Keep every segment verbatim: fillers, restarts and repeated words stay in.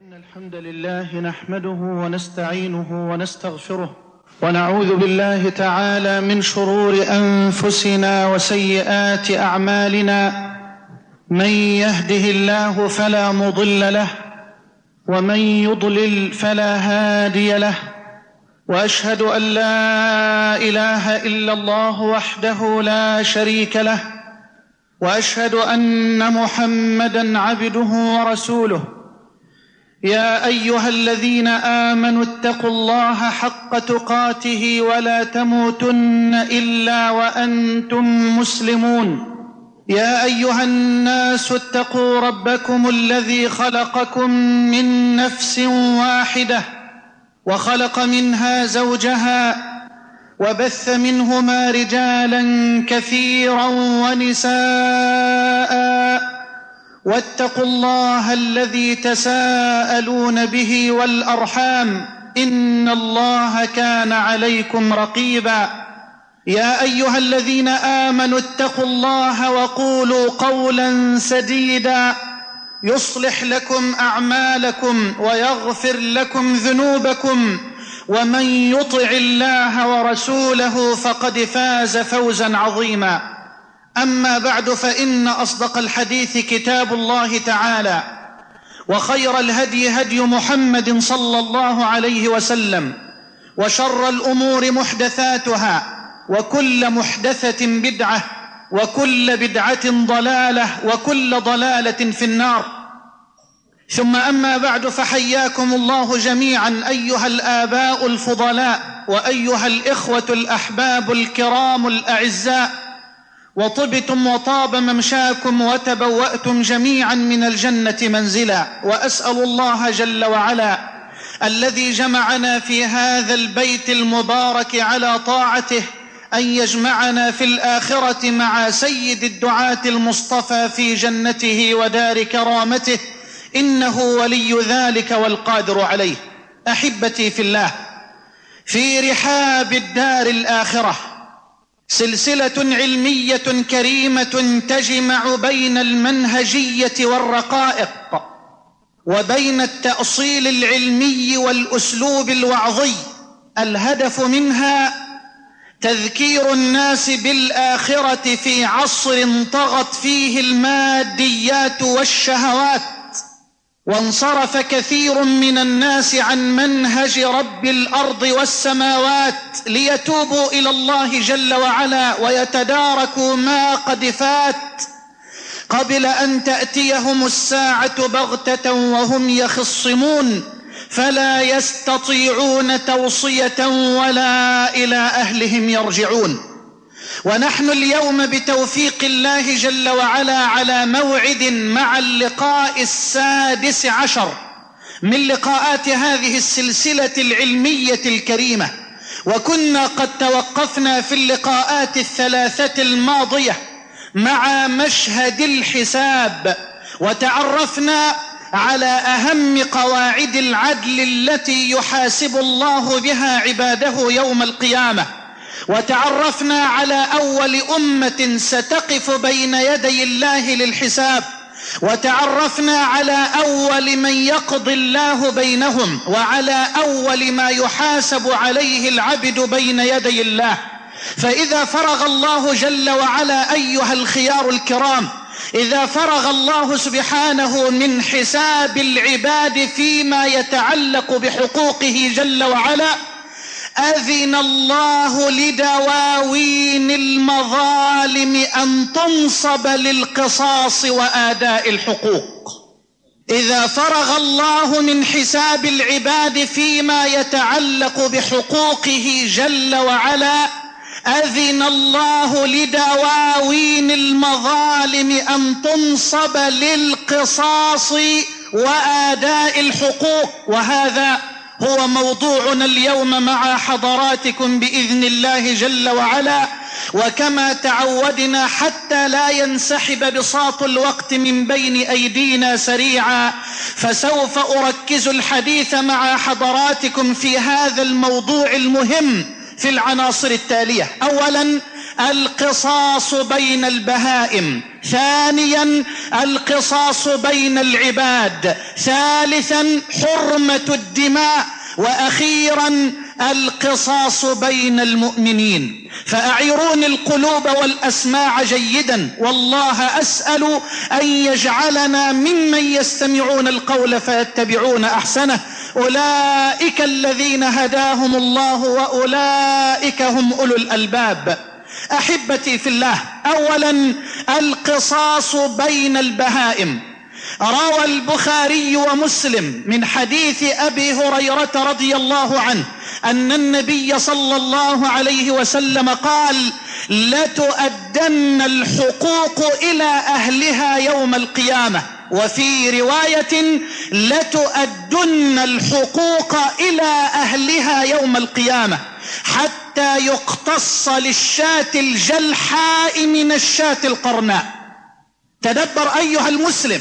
إن الحمد لله نحمده ونستعينه ونستغفره ونعوذ بالله تعالى من شرور أنفسنا وسيئات أعمالنا. من يهده الله فلا مضل له ومن يضلل فلا هادي له، وأشهد أن لا إله إلا الله وحده لا شريك له، وأشهد أن محمدًا عبده ورسوله. يا أيها الذين آمنوا اتقوا الله حق تقاته ولا تموتن إلا وأنتم مسلمون. يا أيها الناس اتقوا ربكم الذي خلقكم من نفس واحدة وخلق منها زوجها وبث منهما رجالا كثيرا ونساء، واتقوا الله الذي تساءلون به والأرحام إن الله كان عليكم رقيبا. يا أيها الذين آمنوا اتقوا الله وقولوا قولا سديدا يصلح لكم أعمالكم ويغفر لكم ذنوبكم، ومن يطع الله ورسوله فقد فاز فوزا عظيما. أما بعد، فإن أصدق الحديث كتاب الله تعالى، وخير الهدي هدي محمد صلى الله عليه وسلم، وشر الأمور محدثاتها، وكل محدثة بدعة، وكل بدعة ضلالة، وكل ضلالة في النار. ثم أما بعد، فحياكم الله جميعا أيها الآباء الفضلاء، وأيها الإخوة الأحباب الكرام الأعزاء، وطبتم وطاب ممشاكم وتبوأتم جميعا من الجنة منزلا. وأسأل الله جل وعلا الذي جمعنا في هذا البيت المبارك على طاعته أن يجمعنا في الآخرة مع سيد الدعاة المصطفى في جنته ودار كرامته، إنه ولي ذلك والقادر عليه. أحبتي في الله، في رحاب الدار الآخرة سلسلة علمية كريمة تجمع بين المنهجية والرقائق، وبين التأصيل العلمي والأسلوب الوعظي. الهدف منها تذكير الناس بالآخرة في عصر طغت فيه الماديات والشهوات، وانصرف كثير من الناس عن منهج رب الأرض والسماوات ليتوبوا إلى الله جل وعلا ويتداركوا ما قد فات قبل أن تأتيهم الساعة بغتة وهم يخصمون، فلا يستطيعون توصية ولا إلى أهلهم يرجعون. ونحن اليوم بتوفيق الله جل وعلا على موعد مع اللقاء السادس عشر من لقاءات هذه السلسلة العلمية الكريمة، وكنا قد توقفنا في اللقاءات الثلاثة الماضية مع مشهد الحساب، وتعرفنا على أهم قواعد العدل التي يحاسب الله بها عباده يوم القيامة، وتعرفنا على أول أمة ستقف بين يدي الله للحساب، وتعرفنا على أول من يقضي الله بينهم، وعلى أول ما يحاسب عليه العبد بين يدي الله. فإذا فرغ الله جل وعلا أيها الخيار الكرام، إذا فرغ الله سبحانه من حساب العباد فيما يتعلق بحقوقه جل وعلا، أذن الله لدواوين المظالم أن تنصب للقصاص وآداء الحقوق. إذا فرغ الله من حساب العباد فيما يتعلق بحقوقه جل وعلا، أذن الله لدواوين المظالم أن تنصب للقصاص وآداء الحقوق. وهذا هو موضوعنا اليوم مع حضراتكم بإذن الله جل وعلا. وكما تعودنا حتى لا ينسحب بساط الوقت من بين أيدينا سريعا، فسوف أركز الحديث مع حضراتكم في هذا الموضوع المهم في العناصر التالية. أولا، القصاص بين البهائم. ثانيا القصاص بين العباد. ثالثا حرمة الدماء. وأخيرا القصاص بين المؤمنين. فأعيروني القلوب والأسماع جيدا، والله أسأل أن يجعلنا ممن يستمعون القول فيتبعون أحسنه. أولئك الذين هداهم الله وأولئك هم أولو الألباب. أحبتي في الله، أولا القصاص بين البهائم. روى البخاري ومسلم من حديث أبي هريرة رضي الله عنه أن النبي صلى الله عليه وسلم قال: لتؤدن الحقوق إلى أهلها يوم القيامة. وفي رواية: لتؤدن الحقوق إلى أهلها يوم القيامة حتى يقتص للشاة الجلحاء من الشاة القرناء. تدبر أيها المسلم،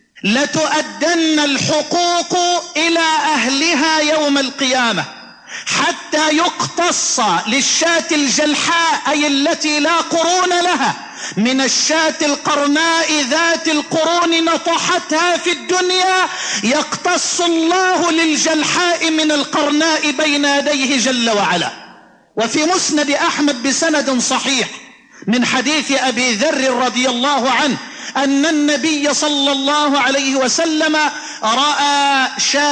لتؤدن الحقوق إلى أهلها يوم القيامة حتى يقتص للشاة الجلحاء، أي التي لا قرون لها، من الشاة القرناء ذات القرون نطحتها في الدنيا. يقتص الله للجلحاء من القرناء بين يديه جل وعلا. وفي مسند أحمد بسند صحيح من حديث أبي ذر رضي الله عنه أن النبي صلى الله عليه وسلم رأى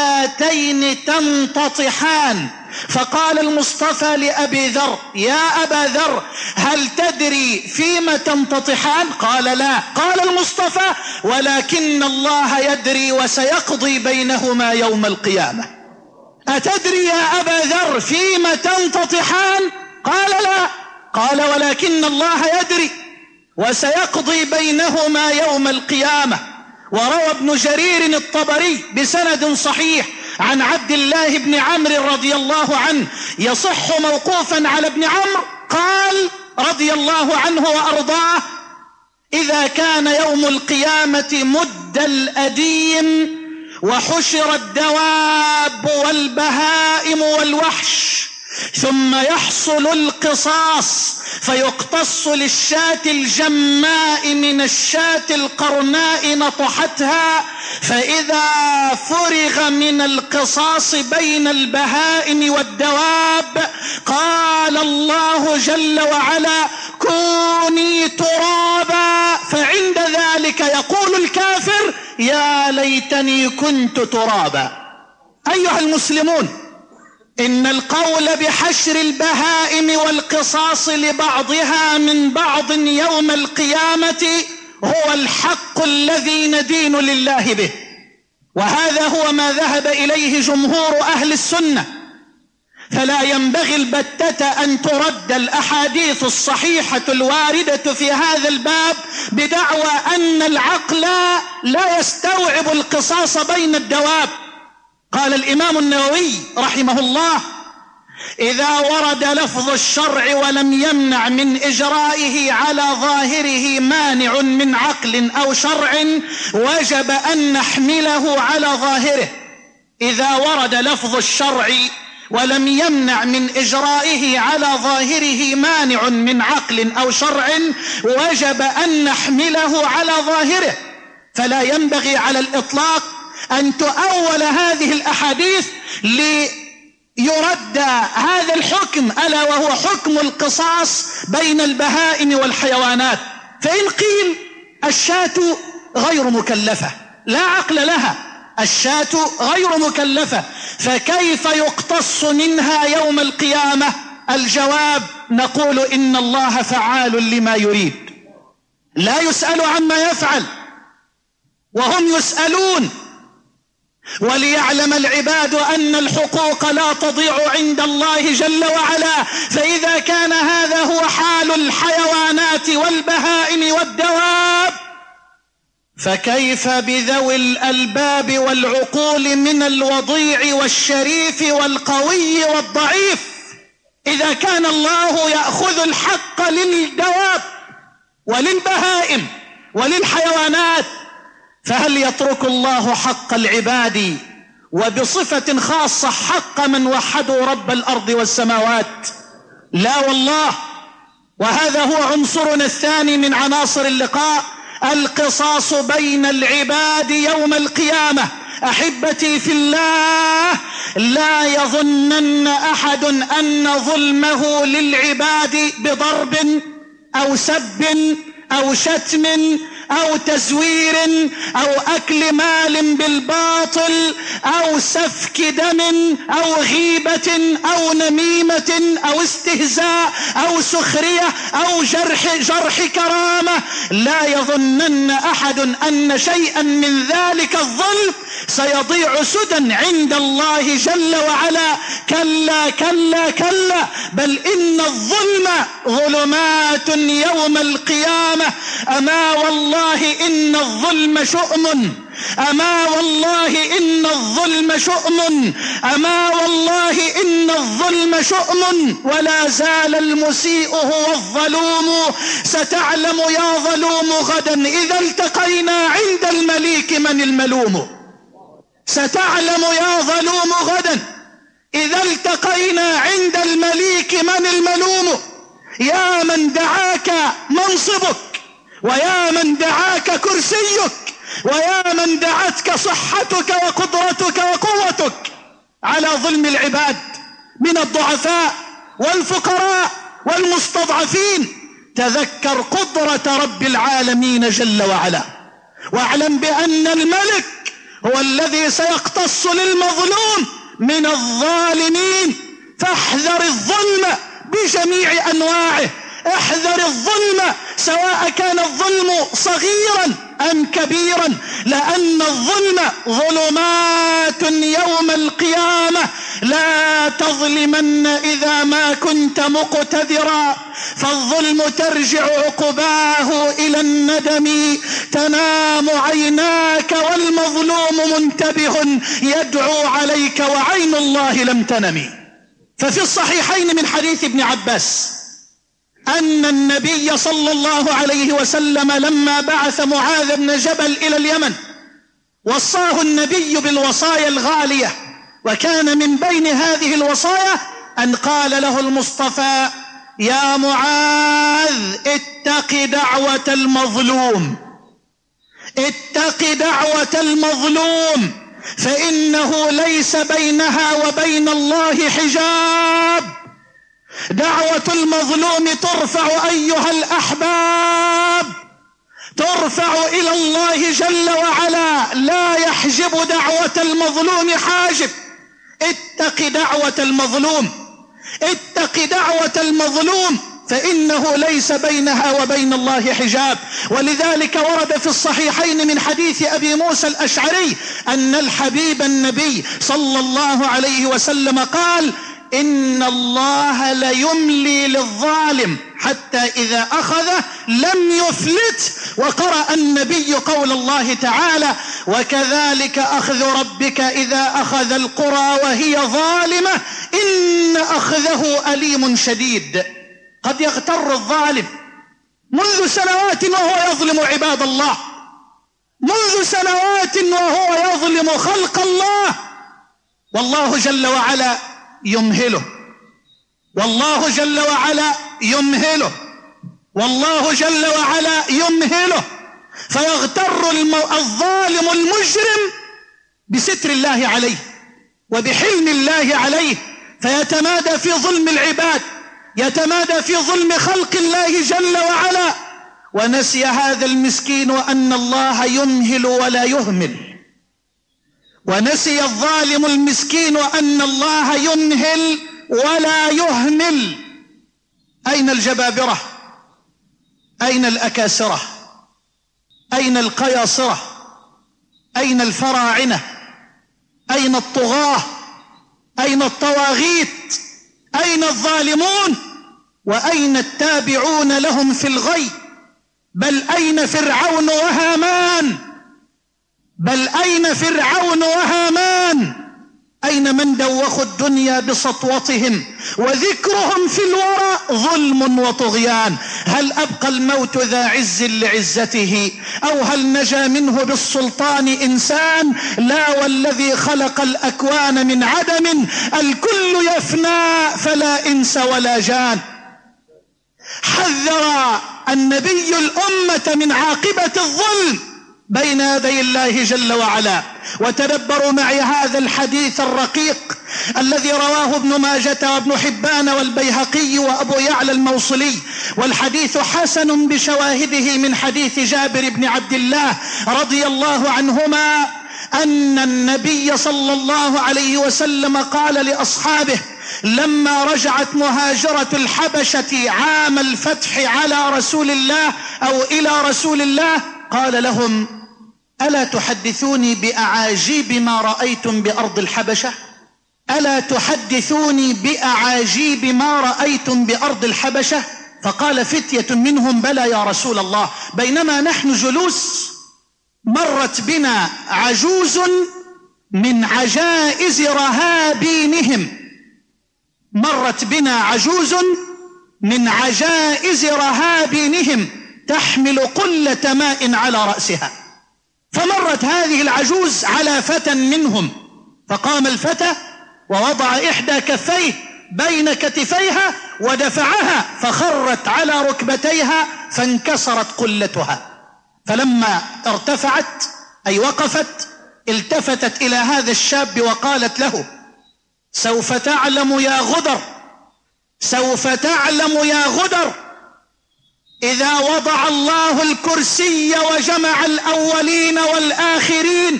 شاتين تنتطحان، فقال المصطفى لأبي ذر: يا أبا ذر، هل تدري فيما تنتطحان؟ قال: لا. قال المصطفى: ولكن الله يدري وسيقضي بينهما يوم القيامة. أتدري يا أبا ذر فيما تنتطحان؟ قال: لا. قال: ولكن الله يدري وسيقضي بينهما يوم القيامة. وروى ابن جرير الطبري بسند صحيح عن عبد الله بن عمرو رضي الله عنه، يصح موقوفا على ابن عمرو، قال رضي الله عنه وأرضاه: إذا كان يوم القيامة مد الأديم وحشر الدواب والبهائم والوحش، ثم يحصل القصاص فيقتص للشاة الجماء من الشاة القرناء نطحتها، فإذا فرغ من القصاص بين البهائم والدواب قال الله جل وعلا: كوني ترابا. فعند ذلك يقول الكافر: يا ليتني كنت ترابا. أيها المسلمون، إن القول بحشر البهائم والقصاص لبعضها من بعض يوم القيامة هو الحق الذي ندين لله به، وهذا هو ما ذهب إليه جمهور أهل السنة. فلا ينبغي البتة أن ترد الأحاديث الصحيحة الواردة في هذا الباب بدعوى أن العقل لا يستوعب القصاص بين الدواب. قال الإمام النووي رحمه الله: إذا ورد لفظ الشرع ولم يمنع من إجرائه على ظاهره مانع من عقل أو شرع وجب أن نحمله على ظاهره. إذا ورد لفظ الشرع ولم يمنع من إجرائه على ظاهره مانع من عقل أو شرع وجب أن نحمله على ظاهره. فلا ينبغي على الإطلاق أن تؤول هذه الأحاديث ليرد هذا الحكم، ألا وهو حكم القصاص بين البهائم والحيوانات. فإن قيل الشاة غير مكلفة، لا عقل لها، الشاة غير مكلفة، فكيف يقتص منها يوم القيامة؟ الجواب: نقول إن الله فعال لما يريد، لا يسأل عما يفعل وهم يسألون. وليعلم العباد أن الحقوق لا تضيع عند الله جل وعلا. فإذا كان هذا هو حال الحيوانات والبهائم والدواب، فكيف بذوي الألباب والعقول من الوضيع والشريف والقوي والضعيف؟ إذا كان الله يأخذ الحق للدواب وللبهائم وللحيوانات، فهل يترك الله حق العباد وبصفة خاصة حق من وحدوا رب الأرض والسماوات؟ لا والله. وهذا هو عنصرنا الثاني من عناصر اللقاء، القصاص بين العباد يوم القيامة. أحبتي في الله، لا يظنن أحد أن ظلمه للعباد بضرب أو سب أو شتم أو تزوير أو أكل مال بالباطل أو سفك دم أو غيبة أو نميمة أو استهزاء أو سخرية أو جرح, جرح كرامة. لا يظنن أحد أن شيئا من ذلك الظلم سيضيع سدى عند الله جل وعلا. كلا كلا كلا، بل إن الظلم ظلمات يوم القيامة. أما والله إن الظلم شؤم، أما والله إن الظلم شؤم، أما والله إن الظلم شؤم. ولا زال المسيء هو الظلوم، ستعلم يا ظلوم غدا إذا التقينا عند المليك من الملوم. ستعلم يا ظلوم غدا إذا التقينا عند المليك من الملوم. يا من دعاك منصبك، ويا من دعاك كرسيك، ويا من دعتك صحتك وقدرتك وقوتك على ظلم العباد من الضعفاء والفقراء والمستضعفين. تذكر قدرة رب العالمين جل وعلا، واعلم بأن الملك هو الذي سيقتص للمظلوم من الظالمين. فاحذر الظلم بجميع أنواعه، احذر الظلم سواء كان الظلم صغيرا أم كبيرا، لأن الظلم ظلمات يوم القيامة. لا تظلمن إذا ما كنت مقتدرا، فالظلم ترجع عقباه إلى الندم. تنام عيناك والمظلوم منتبه يدعو عليك وعين الله لم تنم. ففي الصحيحين من حديث ابن عباس أن النبي صلى الله عليه وسلم لما بعث معاذ بن جبل إلى اليمن وصاه النبي بالوصايا الغالية، وكان من بين هذه الوصايا أن قال له المصطفى: يا معاذ اتق دعوة المظلوم، اتق دعوة المظلوم، فإنه ليس بينها وبين الله حجاب. دعوة المظلوم ترفع أيها الأحباب، ترفع إلى الله جل وعلا، لا يحجب دعوة المظلوم حاجب. اتق دعوة المظلوم، اتق دعوة المظلوم، فإنه ليس بينها وبين الله حجاب. ولذلك ورد في الصحيحين من حديث أبي موسى الأشعري أن الحبيب النبي صلى الله عليه وسلم قال: إن الله ليملي للظالم حتى إذا أخذه لم يفلت. وقرأ النبي قول الله تعالى: وكذلك أخذ ربك إذا أخذ القرى وهي ظالمة إن أخذه أليم شديد. قد يغتر الظالم منذ سنوات وهو يظلم عباد الله، منذ سنوات وهو يظلم خلق الله، والله جل وعلا يمهله، والله جل وعلا يمهله، والله جل وعلا يمهله، فيغتر الظالم المجرم بستر الله عليه وبحلم الله عليه، فيتمادى في ظلم العباد، يتمادى في ظلم خلق الله جل وعلا. ونسي هذا المسكين أن الله يمهل ولا يهمل، ونسي الظالم المسكين أن الله يمهل ولا يهمل. أين الجبابرة؟ أين الأكاسرة؟ أين القياصرة؟ أين الفراعنة؟ أين الطغاة؟ أين الطواغيت؟ أين الظالمون؟ وأين التابعون لهم في الغي؟ بل أين فرعون وهامان؟ بل أين فرعون وهامان؟ أين من دوخوا الدنيا بسطوتهم وذكرهم في الورى ظلم وطغيان؟ هل أبقى الموت ذا عز لعزته، أو هل نجا منه بالسلطان إنسان؟ لا، والذي خلق الأكوان من عدم الكل يفنى فلا إنس ولا جان. حذر النبي الأمة من عاقبة الظلم بين يدي الله جل وعلا. وتدبروا معي هذا الحديث الرقيق الذي رواه ابن ماجة وابن حبان والبيهقي وأبو يعلى الموصلي، والحديث حسن بشواهده من حديث جابر بن عبد الله رضي الله عنهما أن النبي صلى الله عليه وسلم قال لأصحابه لما رجعت مهاجرة الحبشة عام الفتح على رسول الله أو إلى رسول الله، قال لهم: ألا تحدثوني بأعاجيب ما رأيتم بأرض الحبشة؟ ألا تحدثوني بأعاجيب ما رأيتم بأرض الحبشة؟ فقال فتية منهم: بلى يا رسول الله. بينما نحن جلوس مرت بنا عجوز من عجائز رهابينهم، مرت بنا عجوز من عجائز رهابينهم تحمل قلة ماء على رأسها، فمرت هذه العجوز على فتى منهم، فقام الفتى ووضع إحدى كفيه بين كتفيها ودفعها فخرت على ركبتيها فانكسرت قلتها. فلما ارتفعت أي وقفت التفتت إلى هذا الشاب وقالت له: سوف تعلم يا غدر، سوف تعلم يا غدر، إذا وضع الله الكرسي وجمع الأولين والآخرين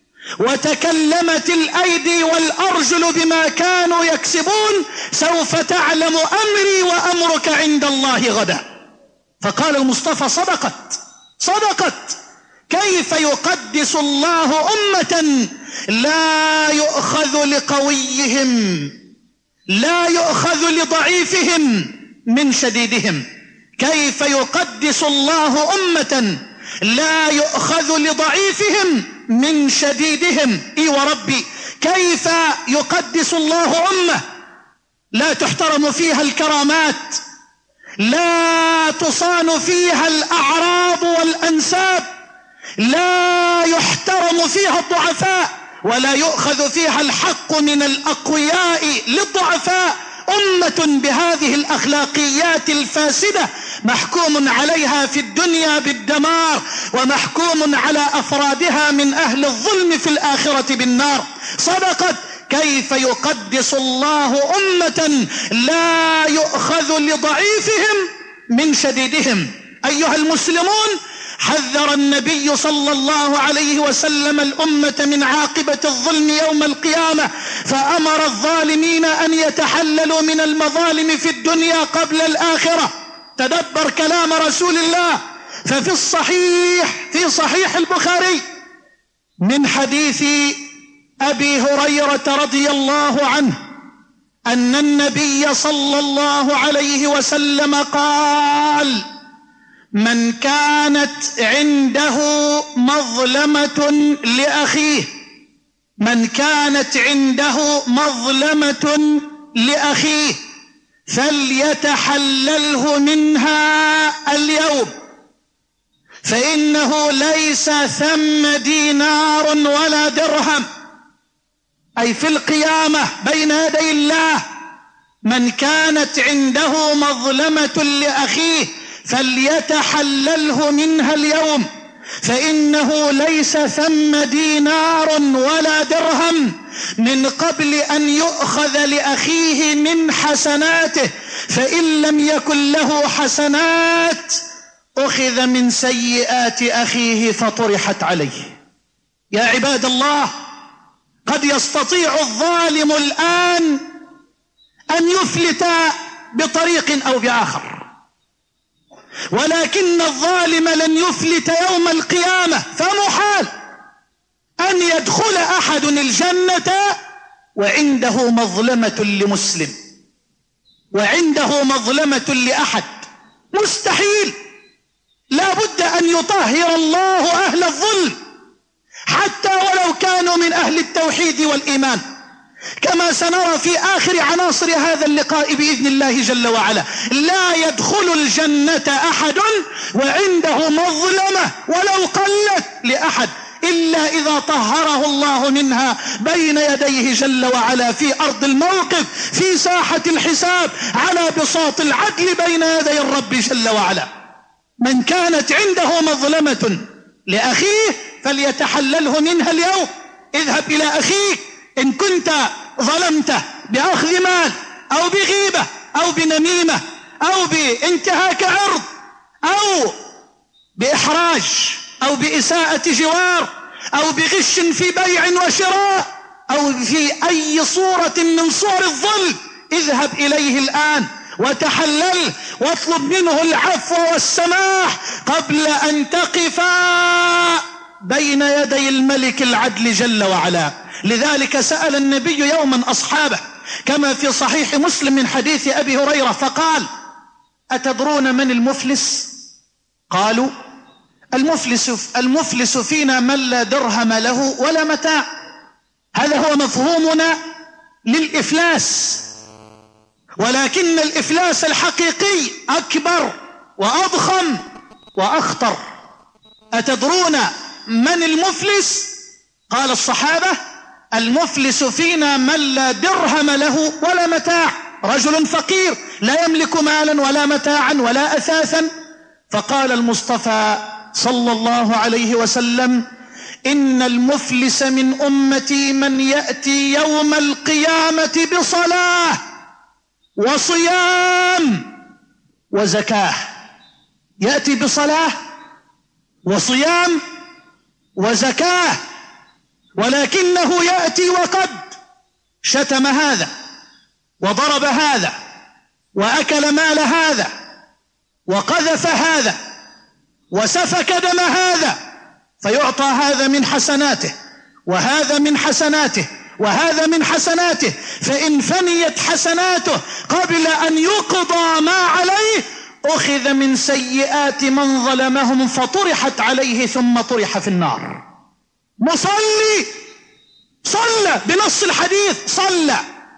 وتكلمت الأيدي والأرجل بما كانوا يكسبون، سوف تعلم أمري وأمرك عند الله غدا. فقال المصطفى: صدقت صدقت. كيف يقدس الله أمة لا يؤخذ لقويهم، لا يؤخذ لضعيفهم من شديدهم؟ كيف يقدس الله أمة لا يؤخذ لضعيفهم من شديدهم؟ اي وربي، كيف يقدس الله أمة لا تحترم فيها الكرامات، لا تصان فيها الأعراض والأنساب، لا يحترم فيها الضعفاء، ولا يؤخذ فيها الحق من الأقوياء للضعفاء. أمة بهذه الأخلاقيات الفاسدة محكوم عليها في الدنيا بالدمار، ومحكوم على أفرادها من أهل الظلم في الآخرة بالنار. صدقت. كيف يقدس الله أمة لا يؤخذ لضعيفهم من شديدهم؟ أيها المسلمون، حذر النبي صلى الله عليه وسلم الأمة من عاقبة الظلم يوم القيامة، فأمر الظالمين أن يتحللوا من المظالم في الدنيا قبل الآخرة. تدبر كلام رسول الله، ففي الصحيح في صحيح البخاري من حديث أبي هريرة رضي الله عنه أن النبي صلى الله عليه وسلم قال: من كانت عنده مظلمة لأخيه، من كانت عنده مظلمة لأخيه فليتحلله منها اليوم، فإنه ليس ثم دينار ولا درهم، أي في القيامة بين يدي الله. من كانت عنده مظلمة لأخيه فليتحلله منها اليوم، فإنه ليس ثم دينار ولا درهم من قبل أن يؤخذ لأخيه من حسناته، فإن لم يكن له حسنات أخذ من سيئات أخيه فطرحت عليه. يا عباد الله، قد يستطيع الظالم الآن أن يفلت بطريق أو بآخر، ولكن الظالم لن يفلت يوم القيامة، فمحال أن يدخل أحد الجنة وعنده مظلمة لمسلم، وعنده مظلمة لأحد، مستحيل. لا بد أن يطهر الله أهل الظلم حتى ولو كانوا من أهل التوحيد والإيمان، كما سنرى في آخر عناصر هذا اللقاء بإذن الله جل وعلا. لا يدخل الجنة أحد وعنده مظلمة ولو قلت لأحد إلا إذا طهره الله منها بين يديه جل وعلا في أرض الموقف، في ساحة الحساب، على بساط العدل بين يدي الرب جل وعلا. من كانت عنده مظلمة لأخيه فليتحلله منها اليوم. اذهب إلى أخيك إن كنت ظلمته بأخذ مال أو بغيبة أو بنميمة أو بانتهاك عرض أو بإحراج أو بإساءة جوار أو بغش في بيع وشراء أو في أي صورة من صور الظلم، اذهب إليه الآن وتحلل واطلب منه العفو والسماح قبل أن تقفا بين يدي الملك العدل جل وعلا. لذلك سأل النبي يوما أصحابه كما في صحيح مسلم من حديث أبي هريرة فقال: أتدرون من المفلس؟ قالوا: المفلس, المفلس فينا من لا درهم له ولا متاع. هذا هو مفهومنا للإفلاس، ولكن الإفلاس الحقيقي أكبر وأضخم وأخطر. أتدرون من المفلس؟ قال الصحابة: المفلس فينا من لا درهم له ولا متاع، رجل فقير لا يملك مالا ولا متاعا ولا أثاثا. فقال المصطفى صلى الله عليه وسلم: إن المفلس من أمتي من يأتي يوم القيامة بصلاة وصيام وزكاة. يأتي بصلاة وصيام وزكاة، ولكنه يأتي وقد شتم هذا وضرب هذا وأكل مال هذا وقذف هذا وسفك دم هذا، فيعطى هذا من حسناته وهذا من حسناته وهذا من حسناته، فإن فنيت حسناته قبل أن يقضى ما عليه أخذ من سيئات من ظلمهم فطرحت عليه ثم طرح في النار. مصلي صلى بنص الحديث، صلى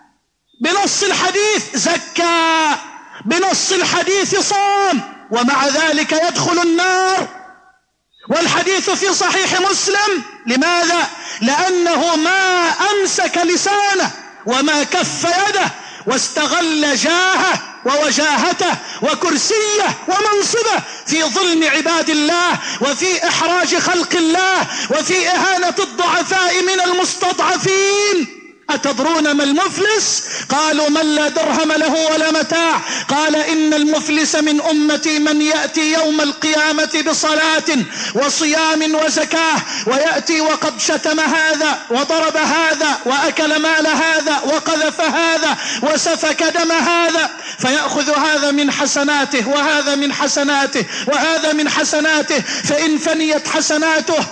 بنص الحديث، زكى بنص الحديث، صام، ومع ذلك يدخل النار. والحديث في صحيح مسلم. لماذا؟ لأنه ما أمسك لسانه وما كف يده واستغل جاهه ووجاهته وكرسيه ومنصبه في ظلم عباد الله وفي إحراج خلق الله وفي إهانة الضعفاء من المستضعفين. أتدرون ما المفلس؟ قالوا: من لا درهم له ولا متاع. قال: إن المفلس من أمتي من يأتي يوم القيامة بصلاة وصيام وزكاة، ويأتي وقد شتم هذا وضرب هذا وأكل مال هذا وقذف هذا وسفك دم هذا، فيأخذ هذا من حسناته وهذا من حسناته وهذا من حسناته، فإن فنيت حسناته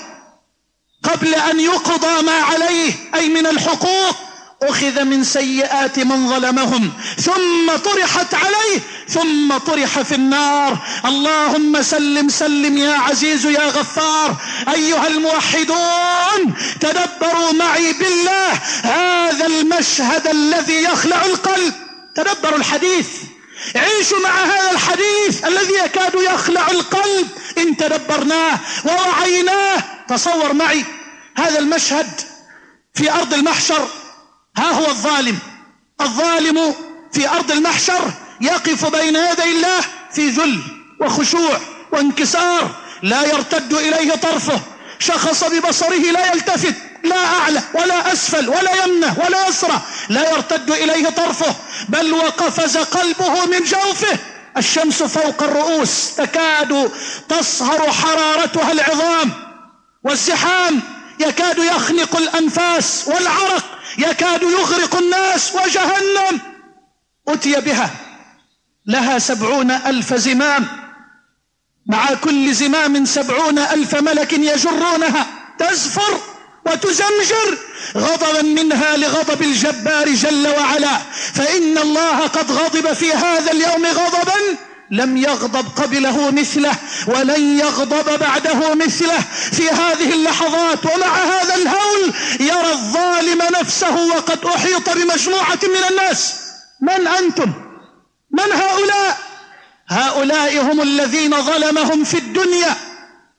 قبل أن يقضى ما عليه أي من الحقوق أخذ من سيئات من ظلمهم ثم طرحت عليه ثم طرح في النار. اللهم سلم سلم يا عزيز يا غفار. أيها الموحدون، تدبروا معي بالله هذا المشهد الذي يخلع القلب. تدبروا الحديث، عيشوا مع هذا الحديث الذي يكاد يخلع القلب إن تدبرناه ووعيناه. تصور معي هذا المشهد في أرض المحشر. ها هو الظالم، الظالم في أرض المحشر يقف بين يدي الله في ذل وخشوع وانكسار، لا يرتد إليه طرفه، شخص ببصره لا يلتفت، لا أعلى ولا أسفل ولا يمنه ولا يسرى، لا يرتد إليه طرفه، بل وقفز قلبه من جوفه. الشمس فوق الرؤوس تكاد تصهر حرارتها العظام، والزحام يكاد يخنق الأنفاس، والعرق يكاد يغرق الناس، وجهنم أتي بها لها سبعون ألف زمام، مع كل زمام سبعون ألف ملك يجرونها، تزفر وتزمجر غضبا منها لغضب الجبار جل وعلا. فإن الله قد غضب في هذا اليوم غضبا لم يغضب قبله مثله ولن يغضب بعده مثله. في هذه اللحظات ومع هذا الهول يرى الظالم نفسه وقد أحيط بمجموعة من الناس. من أنتم؟ من هؤلاء؟ هؤلاء هم الذين ظلمهم في الدنيا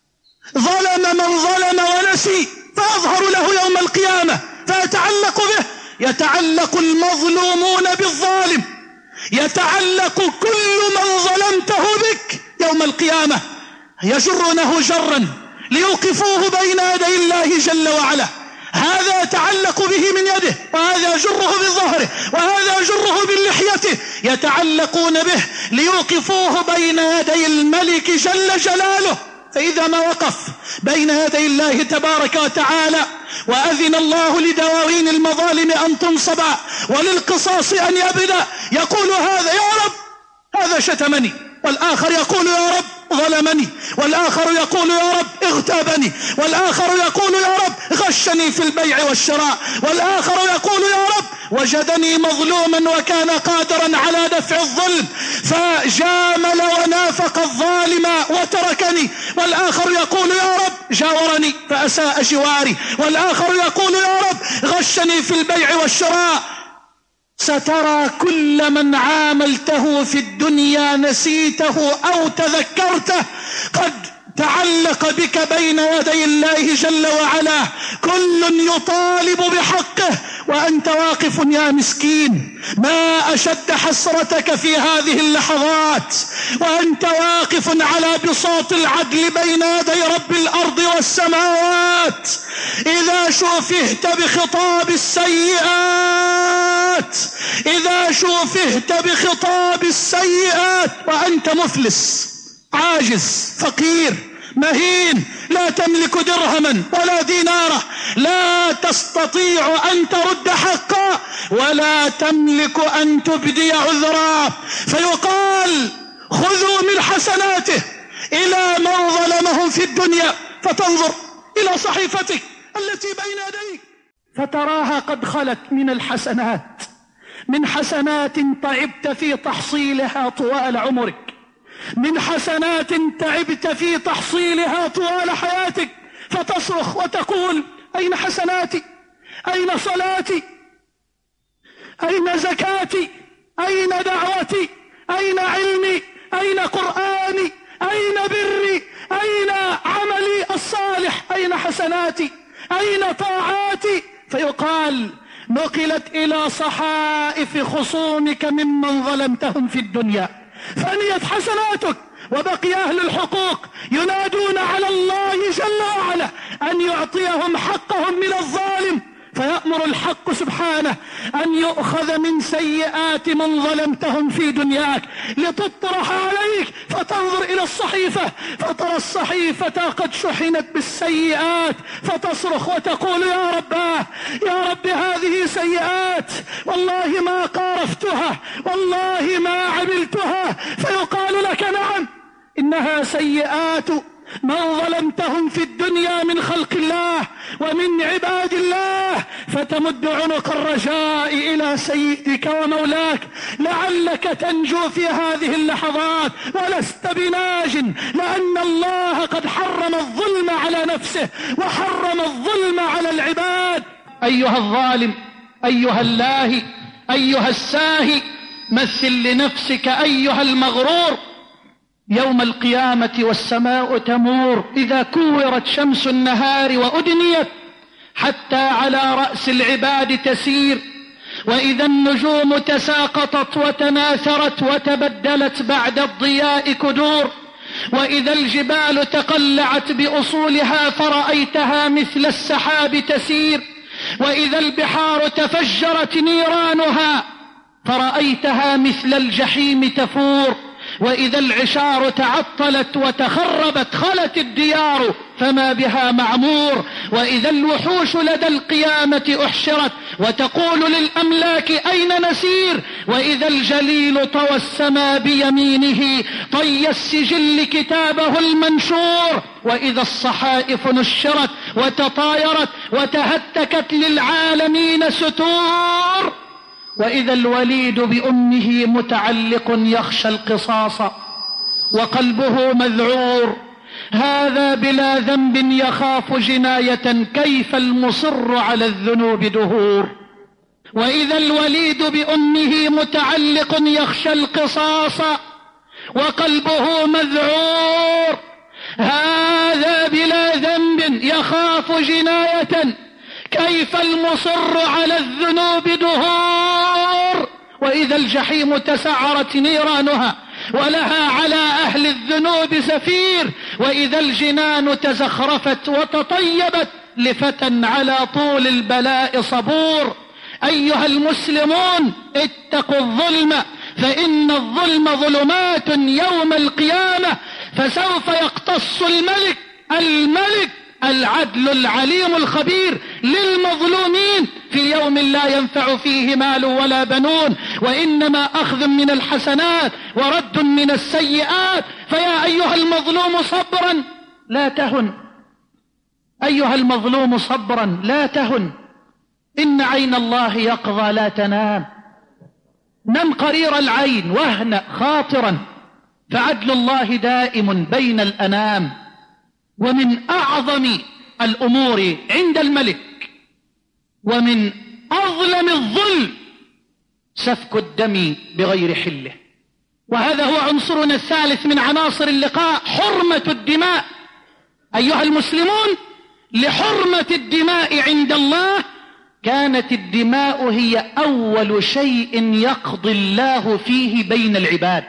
ظلم من ظلم ونسي فأظهر له يوم القيامة فيتعلق به. يتعلق المظلومون بالظالم، يتعلق كل من ظلمته بك يوم القيامة، يجرونه جرا ليوقفوه بين يدي الله جل وعلا. هذا يتعلق به من يده، وهذا يجره بظهره، وهذا يجره بلحيته، يتعلقون به ليوقفوه بين يدي الملك جل جلاله. فإذا ما وقف بين يدي الله تبارك وتعالى وأذن الله لدواوين المظالم أن تنصب وللقصاص أن يبدأ، يقول هذا يا رب هذا شتمني، والآخر يقول يا رب ظلمني، والآخر يقول يا رب اغتابني، والآخر يقول يا رب غشني في البيع والشراء، والآخر يقول يا رب وجدني مظلوما وكان قادرا على دفع الظلم فجامل ونافق الظالم وتركني، والآخر يقول يا رب جاورني فأساء جواري، والآخر يقول يا رب غشني في البيع والشراء. سترى كل من عاملته في الدنيا نسيته أو تذكرته قد تعلق بك بين يدي الله جل وعلا، كل يطالب بحقه وأنت واقف يا مسكين. ما أشد حسرتك في هذه اللحظات وأنت واقف على بساط العدل بين يدي رب الأرض والسماوات، إذا شوفهت بخطاب السيئات، إذا شوفهت بخطاب السيئات وأنت مفلس عاجز فقير مهين، لا تملك درهما ولا دينارا، لا تستطيع أن ترد حقا ولا تملك أن تبدي عذرا، فيقال خذوا من حسناته إلى من ظلمهم في الدنيا، فتنظر إلى صحيفتك التي بين يديك فتراها قد خلت من الحسنات، من حسنات تعبت في تحصيلها طوال عمرك، من حسنات تعبت في تحصيلها طوال حياتك، فتصرخ وتقول أين حسناتي؟ أين صلاتي؟ أين زكاتي؟ أين دعوتي؟ أين علمي؟ أين قرآني؟ أين بري؟ أين عملي الصالح؟ أين حسناتي؟ أين طاعاتي؟ فيقال نقلت إلى صحائف خصومك ممن ظلمتهم في الدنيا، فنيت حسناتك وبقي أهل الحقوق ينادون على الله جل وعلا أن يعطيهم حقهم من الظالم، فيأمر الحق سبحانه أن يؤخذ من سيئات من ظلمتهم في دنياك لتطرح عليك، فتنظر إلى الصحيفة فترى الصحيفة قد شحنت بالسيئات، فتصرخ وتقول يا رباه يا رب هذه سيئات والله ما قارفتها والله ما عملتها، فيقال لك نعم إنها سيئات من ظلمتهم في الدنيا من خلق الله ومن عباد الله، فتمد عنق الرجاء إلى سيدك ومولاك لعلك تنجو في هذه اللحظات، ولست بناج لأن الله قد حرم الظلم على نفسه وحرم الظلم على العباد. أيها الظالم، أيها اللاهي، أيها الساهي، مثل لنفسك أيها المغرور يوم القيامة والسماء تمور إذا كورت شمس النهار وأدنيت حتى على رأس العباد تسير، وإذا النجوم تساقطت وتناثرت وتبدلت بعد الضياء كدور، وإذا الجبال تقلعت بأصولها فرأيتها مثل السحاب تسير، وإذا البحار تفجرت نيرانها فرأيتها مثل الجحيم تفور، وإذا العشار تعطلت وتخربت خلت الديار فما بها معمور، وإذا الوحوش لدى القيامة أحشرت وتقول للأملاك أين نسير، وإذا الجليل طوى السما بيمينه طي السجل كتابه المنشور، وإذا الصحائف نشرت وتطايرت وتهتكت للعالمين ستور، وإذا الوليد بأمه متعلق يخشى القصاص وقلبه مذعور، هذا بلا ذنب يخاف جناية كيف المصر على الذنوب دهور، وإذا الوليد بأمه متعلق يخشى القصاص وقلبه مذعور، هذا بلا ذنب يخاف جناية، كيف المصر على الذنوب دهور، وإذا الجحيم تسعرت نيرانها ولها على أهل الذنوب زفير، وإذا الجنان تزخرفت وتطيبت لفتى على طول البلاء صبور. أيها المسلمون اتقوا الظلم، فإن الظلم ظلمات يوم القيامة، فسوف يقتص الملك الملك العدل العليم الخبير للمظلومين في يوم لا ينفع فيه مال ولا بنون، وإنما أخذ من الحسنات ورد من السيئات. فيا أيها المظلوم صبرا لا تهن، أيها المظلوم صبرا لا تهن، إن عين الله يقظى لا تنام. نم قرير العين واهنأ خاطرا، فعدل الله دائم بين الأنام. ومن أعظم الأمور عند الملك ومن أظلم الظلم سفك الدم بغير حله، وهذا هو عنصرنا الثالث من عناصر اللقاء، حرمة الدماء. أيها المسلمون، لحرمة الدماء عند الله كانت الدماء هي أول شيء يقضي الله فيه بين العباد.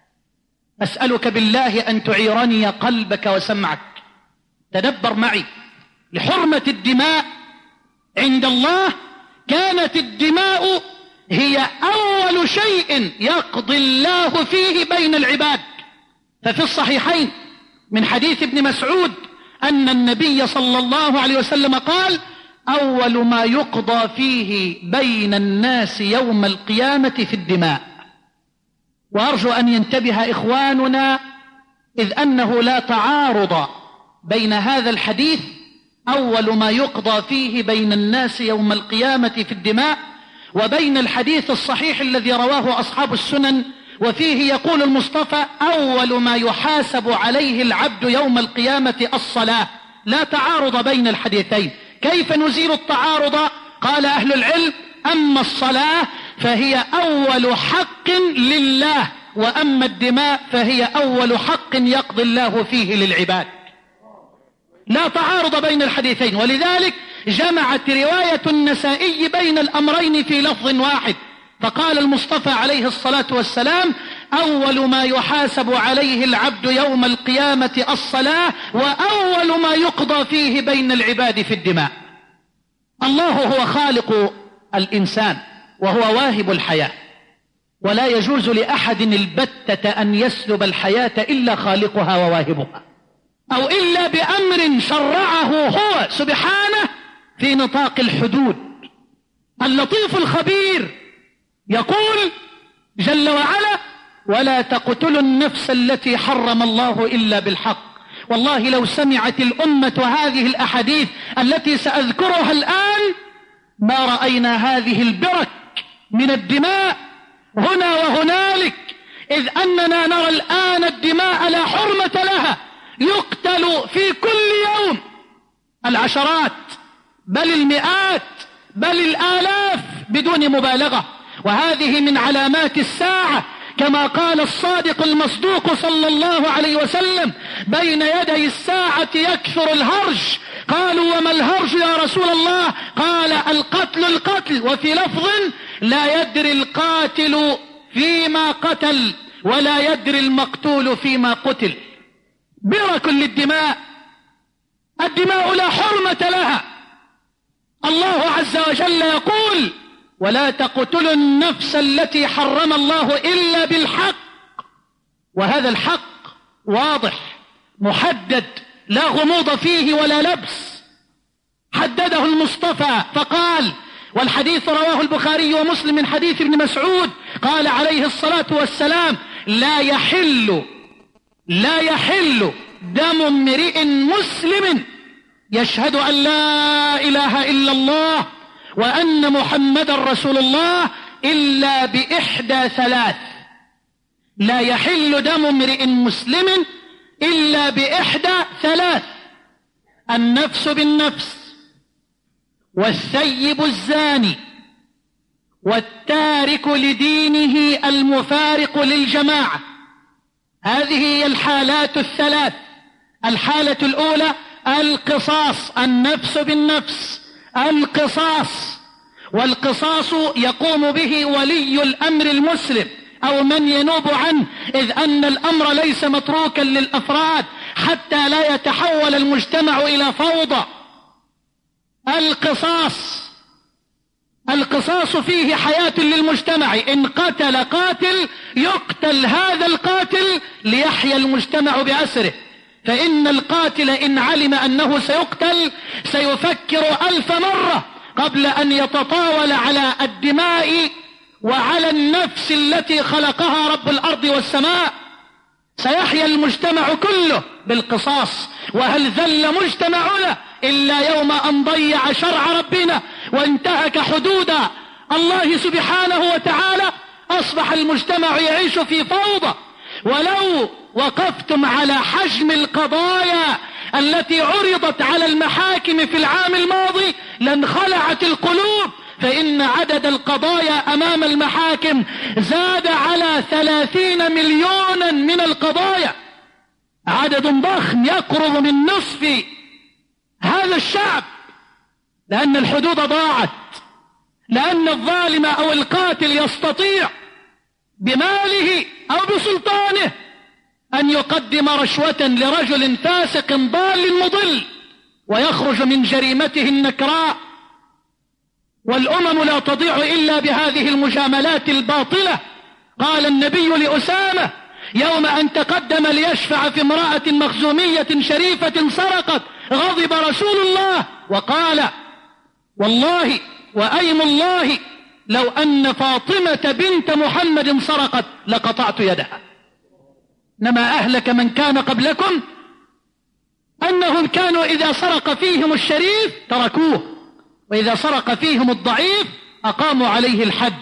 أسألك بالله أن تعيرني قلبك وسمعك، تدبر معي. لحرمة الدماء عند الله كانت الدماء هي أول شيء يقضي الله فيه بين العباد. ففي الصحيحين من حديث ابن مسعود أن النبي صلى الله عليه وسلم قال: أول ما يقضى فيه بين الناس يوم القيامة في الدماء. وأرجو أن ينتبه إخواننا، إذ أنه لا تعارض بين هذا الحديث أول ما يقضى فيه بين الناس يوم القيامة في الدماء وبين الحديث الصحيح الذي رواه أصحاب السنن وفيه يقول المصطفى: أول ما يحاسب عليه العبد يوم القيامة الصلاة. لا تعارض بين الحديثين. كيف نزيل التعارض؟ قال أهل العلم: أما الصلاة فهي أول حق لله، وأما الدماء فهي أول حق يقضي الله فيه للعباد. لا تعارض بين الحديثين، ولذلك جمعت رواية النسائي بين الأمرين في لفظ واحد، فقال المصطفى عليه الصلاة والسلام: أول ما يحاسب عليه العبد يوم القيامة الصلاة، وأول ما يقضى فيه بين العباد في الدماء. الله هو خالق الإنسان وهو واهب الحياة، ولا يجوز لأحد البتة أن يسلب الحياة إلا خالقها وواهبها، أو إلا بأمر شرعه هو سبحانه في نطاق الحدود. اللطيف الخبير يقول جل وعلا: ولا تقتلوا النفس التي حرم الله إلا بالحق. والله لو سمعت الأمة هذه الأحاديث التي سأذكرها الآن ما رأينا هذه البرك من الدماء هنا وهنالك، إذ أننا نرى الآن الدماء لا حرمة لها، يقتل في كل يوم العشرات بل المئات بل الآلاف بدون مبالغة. وهذه من علامات الساعة، كما قال الصادق المصدوق صلى الله عليه وسلم: بين يدي الساعة يكثر الهرج. قالوا: وما الهرج يا رسول الله؟ قال: القتل القتل. وفي لفظ: لا يدري القاتل فيما قتل ولا يدري المقتول فيما قتل. برك للدماء، الدماء لا حرمة لها. الله عز وجل يقول: ولا تقتلوا النفس التي حرم الله إلا بالحق. وهذا الحق واضح محدد، لا غموض فيه ولا لبس. حدده المصطفى فقال، والحديث رواه البخاري ومسلم من حديث ابن مسعود، قال عليه الصلاة والسلام: لا يحل لا يحل دم امرئ مسلم يشهد أن لا إله إلا الله وأن محمد رسول الله إلا بإحدى ثلاث. لا يحل دم امرئ مسلم إلا بإحدى ثلاث: النفس بالنفس، والثيب الزاني، والتارك لدينه المفارق للجماعة. هذه هي الحالات الثلاث الحالة الأولى القصاص، النفس بالنفس، القصاص. والقصاص يقوم به ولي الأمر المسلم أو من ينوب عنه، إذ أن الأمر ليس متروكا للأفراد حتى لا يتحول المجتمع إلى فوضى. القصاص القصاص فيه حياة للمجتمع، إن قتل قاتل يقتل هذا القاتل ليحيا المجتمع بأسره، فإن القاتل إن علم أنه سيقتل سيفكر ألف مرة قبل أن يتطاول على الدماء وعلى النفس التي خلقها رب الأرض والسماء. سيحيا المجتمع كله بالقصاص. وهل ذل مجتمعنا إلا يوم أن ضيع شرع ربنا وانتهك حدود الله سبحانه وتعالى؟ أصبح المجتمع يعيش في فوضى. ولو وقفتم على حجم القضايا التي عرضت على المحاكم في العام الماضي لانخلعت القلوب، فإن عدد القضايا أمام المحاكم زاد على ثلاثين مليونا من القضايا، عدد ضخم يقرب من نصف هذا الشعب، لأن الحدود ضاعت، لأن الظالم أو القاتل يستطيع بماله أو بسلطانه أن يقدم رشوة لرجل فاسق ضال مضل ويخرج من جريمته النكراء. والأمم لا تضيع إلا بهذه المجاملات الباطلة. قال النبي لأسامة يوم أن تقدم ليشفع في امرأة مخزومية شريفة سرقت، غضب رسول الله وقال والله وأيم الله لو أن فاطمة بنت محمد سرقت لقطعت يدها. إنما أهلك من كان قبلكم أنهم كانوا إذا سرق فيهم الشريف تركوه، وإذا سرق فيهم الضعيف أقاموا عليه الحد.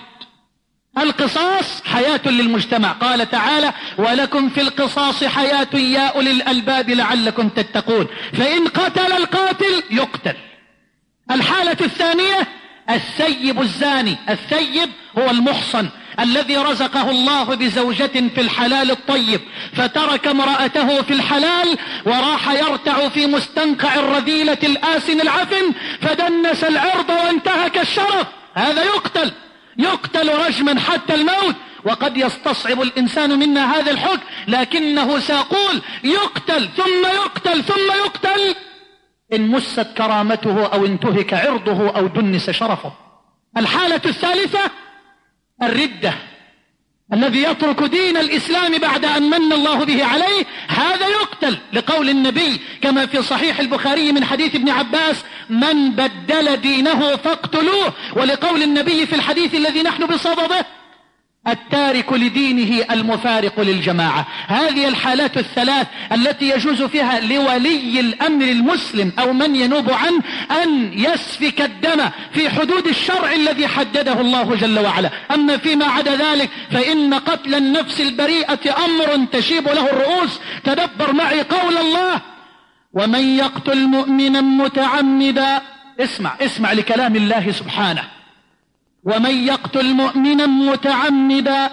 القصاص حياة للمجتمع. قال تعالى ولكم في القصاص حياة يا أولي الألباب لعلكم تتقون. فإن قتل القاتل يقتل. الحالة الثانية الثيب الزاني. الثيب هو المحصن الذي رزقه الله بزوجة في الحلال الطيب فترك امرأته في الحلال وراح يرتع في مستنقع الرذيلة الآسن العفن فدنس العرض وانتهك الشرف، هذا يقتل يقتل رجما حتى الموت. وقد يستصعب الإنسان منا هذا الحكم، لكنه سيقول يقتل ثم يقتل ثم يقتل إن مست كرامته أو انتهك عرضه أو دنس شرفه. الحالة الثالثة الردة، الذي يترك دين الإسلام بعد أن من الله به عليه، هذا يقتل، لقول النبي كما في صحيح البخاري من حديث ابن عباس من بدل دينه فاقتلوه، ولقول النبي في الحديث الذي نحن بصدده التارك لدينه المفارق للجماعة. هذه الحالات الثلاث التي يجوز فيها لولي الأمر المسلم أو من ينوب عنه أن يسفك الدم في حدود الشرع الذي حدده الله جل وعلا. أما فيما عدا ذلك فإن قتل النفس البريئة أمر تشيب له الرؤوس. تدبر معي قول الله ومن يقتل مؤمنا متعمدا. اسمع اسمع لكلام الله سبحانه. ومن يقتل مؤمنا متعمدا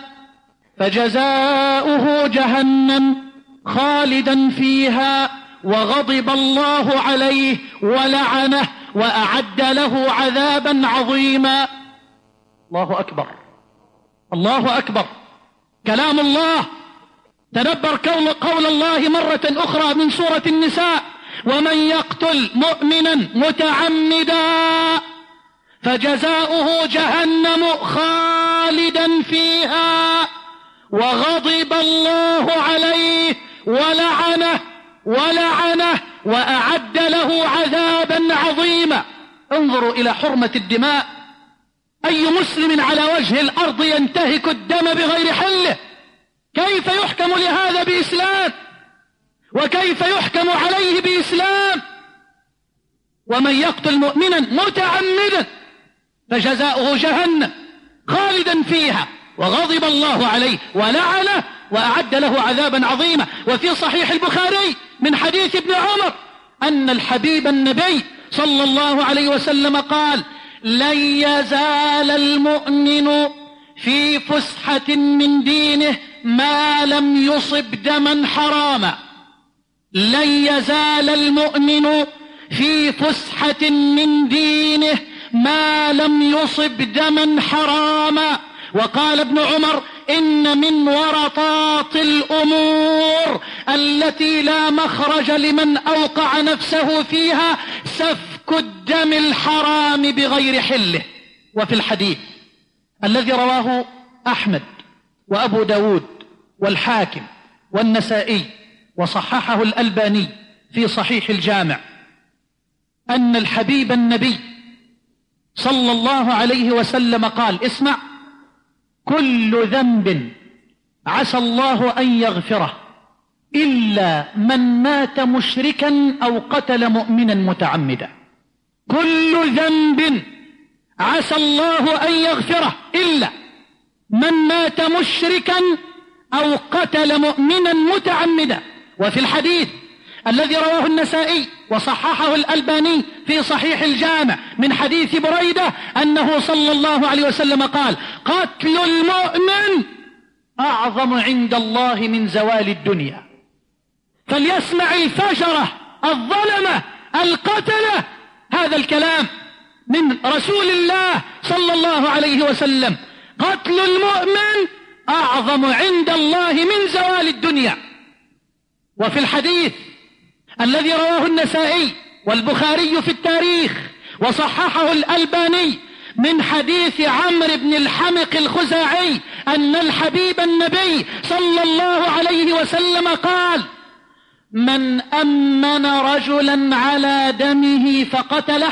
فجزاؤه جهنم خالدا فيها وغضب الله عليه ولعنه وأعد له عذابا عظيما. الله أكبر الله أكبر كلام الله. تدبر قول الله مرة أخرى من سورة النساء ومن يقتل مؤمنا متعمدا فجزاؤه جهنم خالدا فيها وغضب الله عليه ولعنه ولعنه وأعد له عذابا عظيما. انظروا إلى حرمة الدماء. أي مسلم على وجه الأرض ينتهك الدم بغير حله؟ كيف يحكم لهذا بإسلام؟ وكيف يحكم عليه بإسلام؟ ومن يقتل مؤمنا متعمدا فجزاؤه جهنم خالدا فيها وغضب الله عليه ولعنه وأعد له عذابا عظيما. وفي صحيح البخاري من حديث ابن عمر أن الحبيب النبي صلى الله عليه وسلم قال لن يزال المؤمن في فسحة من دينه ما لم يصب دما حراما. لن يزال المؤمن في فسحة من دينه ما لم يصب دما حراما. وقال ابن عمر: إن من ورطات الأمور التي لا مخرج لمن أوقع نفسه فيها سفك الدم الحرام بغير حله. وفي الحديث الذي رواه أحمد وأبو داود والحاكم والنسائي وصححه الألباني في صحيح الجامع أن الحبيب النبي صلى الله عليه وسلم قال: اسمع: كل ذنب عسى الله أن يغفره إلا من مات مشركا أو قتل مؤمنا متعمدا. كل ذنب عسى الله أن يغفره إلا من مات مشركا أو قتل مؤمنا متعمدا. وفي الحديث الذي رواه النسائي وصححه الألباني في صحيح الجامع من حديث بريدة أنه صلى الله عليه وسلم قال: قتل المؤمن أعظم عند الله من زوال الدنيا. فليسمع الفجرة الظلمة القتلة هذا الكلام من رسول الله صلى الله عليه وسلم: قتل المؤمن أعظم عند الله من زوال الدنيا. وفي الحديث الذي رواه النسائي والبخاري في التاريخ وصححه الألباني من حديث عمرو بن الحمق الخزاعي أن الحبيب النبي صلى الله عليه وسلم قال: من أمن رجلا على دمه فقتله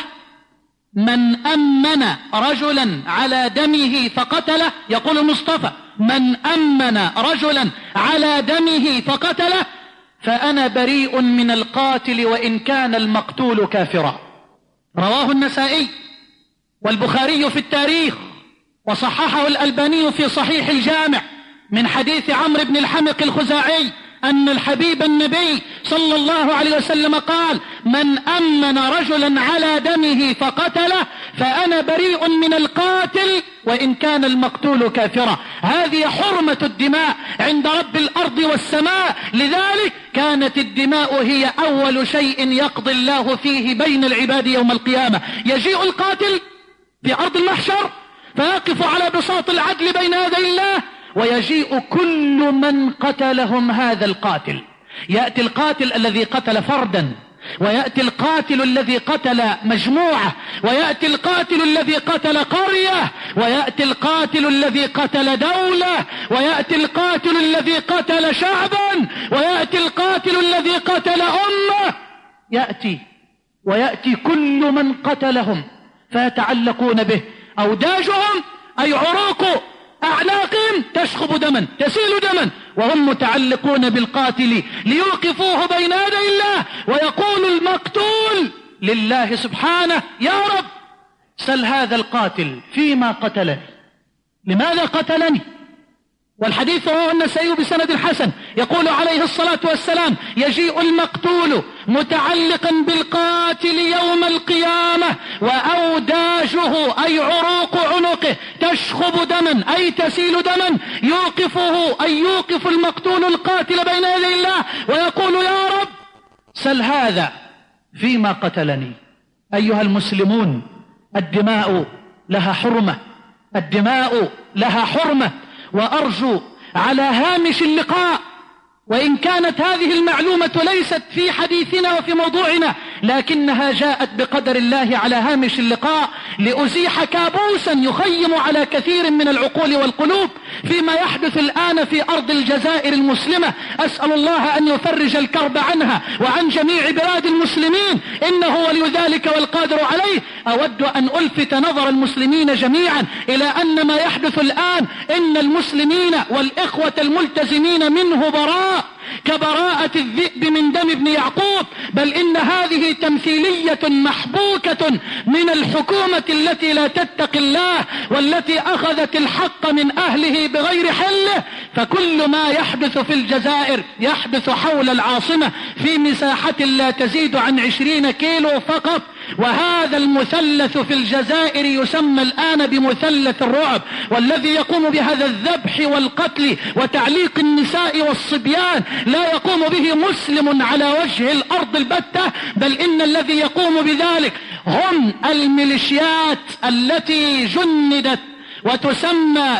من أمن رجلا على دمه فقتله يقول المصطفى: من أمن رجلا على دمه فقتله فأنا بريء من القاتل وإن كان المقتول كافرا. رواه النسائي والبخاري في التاريخ وصححه الألباني في صحيح الجامع من حديث عمرو بن الحمق الخزاعي أن الحبيب النبي صلى الله عليه وسلم قال: من أمن رجلا على دمه فقتله فأنا بريء من القاتل وإن كان المقتول كافرا. هذه حرمة الدماء عند رب الأرض والسماء، لذلك كانت الدماء هي أول شيء يقضي الله فيه بين العباد يوم القيامة. يجيء القاتل في أرض المحشر فيقف على بساط العدل بين يدي الله، ويجيء كل من قتلهم هذا القاتل. يأتي القاتل الذي قتل فردا، ويأتي القاتل الذي قتل مجموعة، ويأتي القاتل الذي قتل قرية، ويأتي القاتل الذي قتل دولة، ويأتي القاتل الذي قتل شعبا، ويأتي القاتل الذي قتل أمة. يأتي ويأتي كل من قتلهم فيتعلقون به. أوداجهم أي عروق أعناقهم تشخب دما تسيل دما وهم متعلقون بالقاتل ليوقفوه بين يدي الله، ويقول المقتول لله سبحانه: يا رب سل هذا القاتل فيما قتلني، لماذا قتلني؟ والحديث رواه النسائي بسند حسن يقول عليه الصلاة والسلام: يجيء المقتول متعلقا بالقاتل يوم القيامة وأوداجه أي عروق عنقه تشخب دما أي تسيل دما، يوقفه أي يوقف المقتول القاتل بين يدي الله ويقول: يا رب سل هذا فيما قتلني. أيها المسلمون، الدماء لها حرمة، الدماء لها حرمة. وأرجو على هامش اللقاء، وإن كانت هذه المعلومة ليست في حديثنا وفي موضوعنا لكنها جاءت بقدر الله على هامش اللقاء لأزيح كابوسا يخيم على كثير من العقول والقلوب فيما يحدث الآن في أرض الجزائر المسلمة. أسأل الله أن يفرج الكرب عنها وعن جميع بلاد المسلمين، إنه ولي ذلك والقادر عليه. أود أن ألفت نظر المسلمين جميعا إلى أن ما يحدث الآن إن المسلمين والإخوة الملتزمين منه براء كبراءة الذئب من دم ابن يعقوب، بل إن هذه تمثيلية محبوكة من الحكومة التي لا تتقي الله والتي أخذت الحق من أهله بغير حله. فكل ما يحدث في الجزائر يحدث حول العاصمة في مساحة لا تزيد عن عشرين كيلو فقط، وهذا المثلث في الجزائر يسمى الآن بمثلث الرعب، والذي يقوم بهذا الذبح والقتل وتعليق النساء والصبيان لا يقوم به مسلم على وجه الأرض البتة، بل إن الذي يقوم بذلك هم الميليشيات التي جندت وتسمى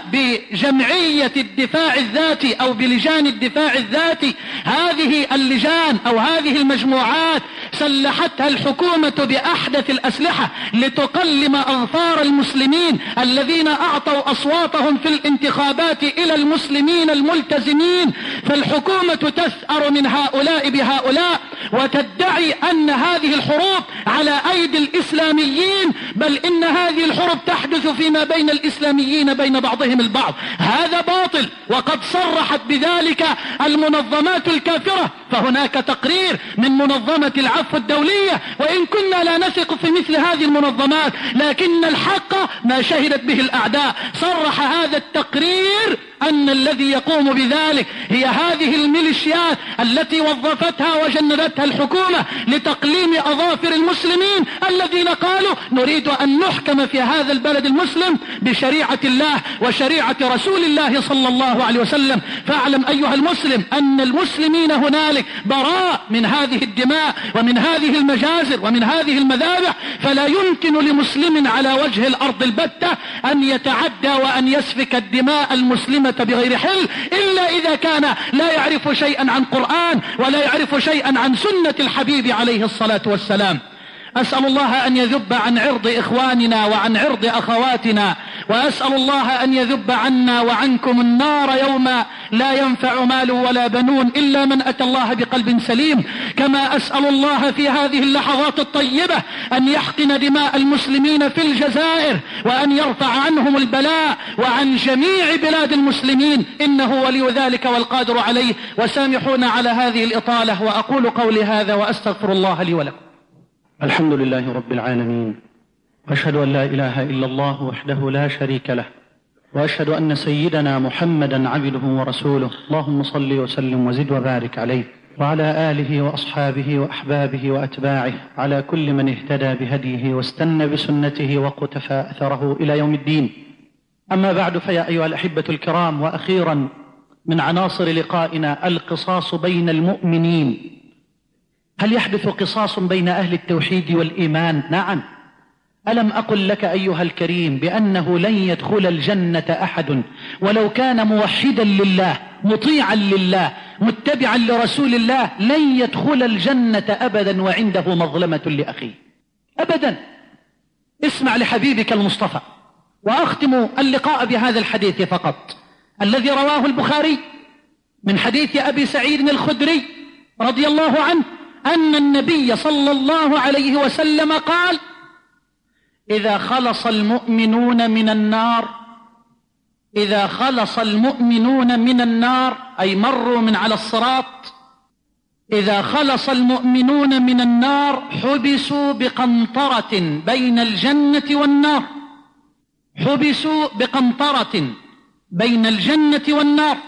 بجمعية الدفاع الذاتي أو بلجان الدفاع الذاتي. هذه اللجان أو هذه المجموعات سلحتها الحكومة بأحدث الأسلحة لتقلم أظفار المسلمين الذين أعطوا أصواتهم في الانتخابات إلى المسلمين الملتزمين. فالحكومة تثأر من هؤلاء بهؤلاء وتدعي أن هذه الحروب على أيدي الإسلاميين، بل إن هذه الحروب تحدث فيما بين الإسلاميين بين بعضهم البعض. هذا باطل، وقد صرحت بذلك المنظمات الكافرة. فهناك تقرير من منظمة العفو الدولية، وإن كنا لا نثق في مثل هذه المنظمات، لكن الحق ما شهدت به الأعداء. صرح هذا التقرير أن الذي يقوم بذلك هي هذه الميليشيات التي وظفتها وجندتها الحكومة لتقليم أظافر المسلمين الذين قالوا نريد أن نحكم في هذا البلد المسلم بشريعة الله وشريعة رسول الله صلى الله عليه وسلم. فاعلم أيها المسلم أن المسلمين هنالك براء من هذه الدماء ومن هذه المجازر ومن هذه المذابح، فلا يمكن لمسلم على وجه الأرض البتة أن يتعدى وأن يسفك الدماء المسلمة بغير حل، إلا إذا كان لا يعرف شيئا عن قرآن ولا يعرف شيئا عن سنة الحبيب عليه الصلاة والسلام. أسأل الله أن يذب عن عرض إخواننا وعن عرض أخواتنا، وأسأل الله أن يذب عنا وعنكم النار يوم لا ينفع مال ولا بنون إلا من أتى الله بقلب سليم. كما أسأل الله في هذه اللحظات الطيبة أن يحقن دماء المسلمين في الجزائر، وأن يرفع عنهم البلاء وعن جميع بلاد المسلمين، إنه ولي ذلك والقادر عليه. وسامحونا على هذه الإطالة، وأقول قولي هذا وأستغفر الله لي ولكم. الحمد لله رب العالمين، وأشهد أن لا إله إلا الله وحده لا شريك له، وأشهد أن سيدنا محمدا عبده ورسوله. اللهم صل وسلم وزد وبارك عليه وعلى آله وأصحابه وأحبابه وأتباعه، على كل من اهتدى بهديه واستنى بسنته وقتفى أثره إلى يوم الدين. أما بعد، فيا أيها الأحبة الكرام، وأخيرا من عناصر لقائنا القصاص بين المؤمنين. هل يحدث قصاص بين أهل التوحيد والإيمان؟ نعم. ألم أقل لك أيها الكريم بأنه لن يدخل الجنة أحد ولو كان موحدا لله مطيعا لله متبعا لرسول الله، لن يدخل الجنة أبدا وعنده مظلمة لأخيه أبدا. اسمع لحبيبك المصطفى. وأختم اللقاء بهذا الحديث فقط الذي رواه البخاري من حديث أبي سعيد الخدري رضي الله عنه أن النبي صلى الله عليه وسلم قال: إذا خلص المؤمنون من النار إذا خلص المؤمنون من النار أي مروا من على الصراط، إذا خلص المؤمنون من النار حبسوا بقنطرة بين الجنة والنار حبسوا بقنطرة بين الجنة والنار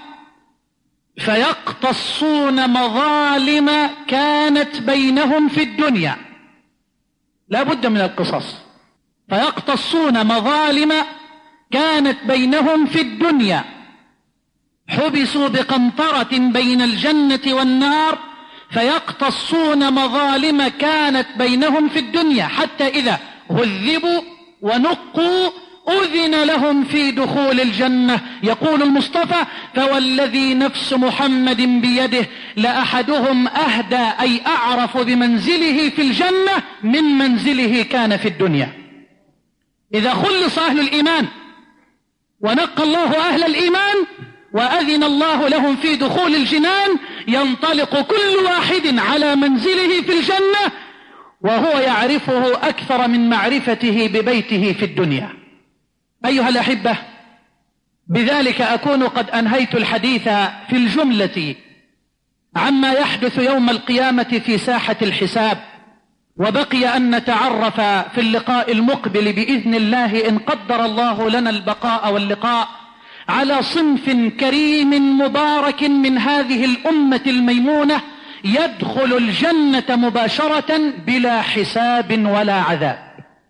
فيقتصون مظالم كانت بينهم في الدنيا. لا بد من القصاص. فيقتصون مظالم كانت بينهم في الدنيا، حبسوا بقنطرة بين الجنة والنار فيقتصون مظالم كانت بينهم في الدنيا، حتى إذا هذبوا ونقوا أذن لهم في دخول الجنة. يقول المصطفى: فوالذي نفس محمد بيده لأحدهم أهدى أي أعرف بمنزله في الجنة من منزله كان في الدنيا. إذا خلص أهل الإيمان ونقى الله أهل الإيمان وأذن الله لهم في دخول الجنان، ينطلق كل واحد على منزله في الجنة وهو يعرفه أكثر من معرفته ببيته في الدنيا. أيها الأحبة، بذلك أكون قد أنهيت الحديث في الجملة عما يحدث يوم القيامة في ساحة الحساب، وبقي أن نتعرف في اللقاء المقبل بإذن الله إن قدر الله لنا البقاء واللقاء على صنف كريم مبارك من هذه الأمة الميمونة يدخل الجنة مباشرة بلا حساب ولا عذاب.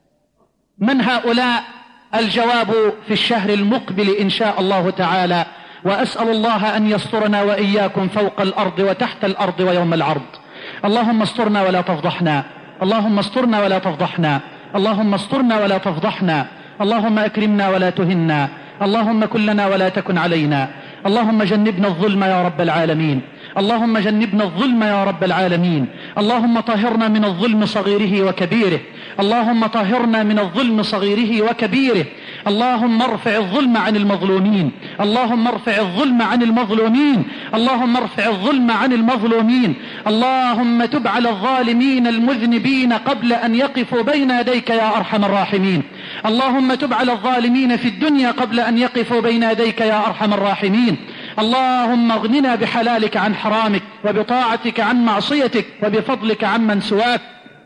من هؤلاء؟ الجواب في الشهر المقبل إن شاء الله تعالى، وأسأل الله أن يسترنا وإياكم فوق الأرض وتحت الأرض ويوم العرض. اللهم استرنا ولا تفضحنا، اللهم استرنا ولا تفضحنا، اللهم استرنا ولا تفضحنا، اللهم أكرمنا ولا تهنا، اللهم كن لنا ولا تكن علينا، اللهم جنبنا الظلم يا رب العالمين، اللهم جنبنا الظلم يا رب العالمين، اللهم طهرنا من الظلم صغيره وكبيره، اللهم طهرنا من الظلم صغيره وكبيره، اللهم ارفع الظلم عن المظلومين، اللهم ارفع الظلم عن المظلومين، اللهم ارفع الظلم عن المظلومين، اللهم تب على الظالمين المذنبين قبل أن يقفوا بين يديك يا أرحم الراحمين، اللهم تب على الظالمين في الدنيا قبل أن يقفوا بين يديك يا أرحم الراحمين، اللهم اغننا بحلالك عن حرامك، وبطاعتك عن معصيتك، وبفضلك عمن سواك.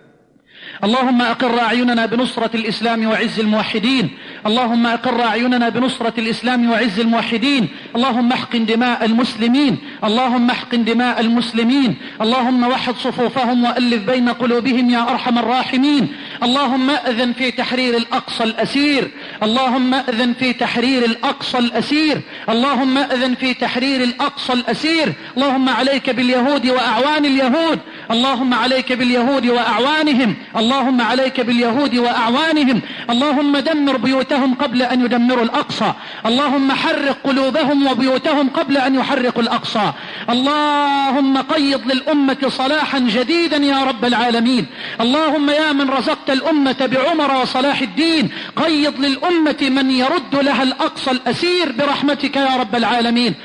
اللهم أقر أعيننا بنصرة الإسلام وعز الموحدين، اللهم أقر أعيننا بنصرة الإسلام وعز الموحدين، اللهم احقن دماء المسلمين، اللهم احقن دماء المسلمين، اللهم وحد صفوفهم وألف بين قلوبهم يا أرحم الراحمين، اللهم أذن في تحرير الأقصى الأسير، اللهم أذن في تحرير الأقصى الأسير، اللهم أذن في تحرير الأقصى الأسير، اللهم عليك باليهود وأعوان اليهود، اللهم عليك باليهود وأعوانهم، اللهم عليك باليهود وأعوانهم، اللهم دمر بيوتهم قبل أن يدمروا الأقصى، اللهم حرق قلوبهم وبيوتهم قبل أن يحرقوا الأقصى، اللهم قيض للأمة صلاحا جديدا يا رب العالمين، اللهم يا من رزقت الأمة بعمر وصلاح الدين، قيض للأمة من يرد لها الأقصى الأسير برحمتك يا رب العالمين،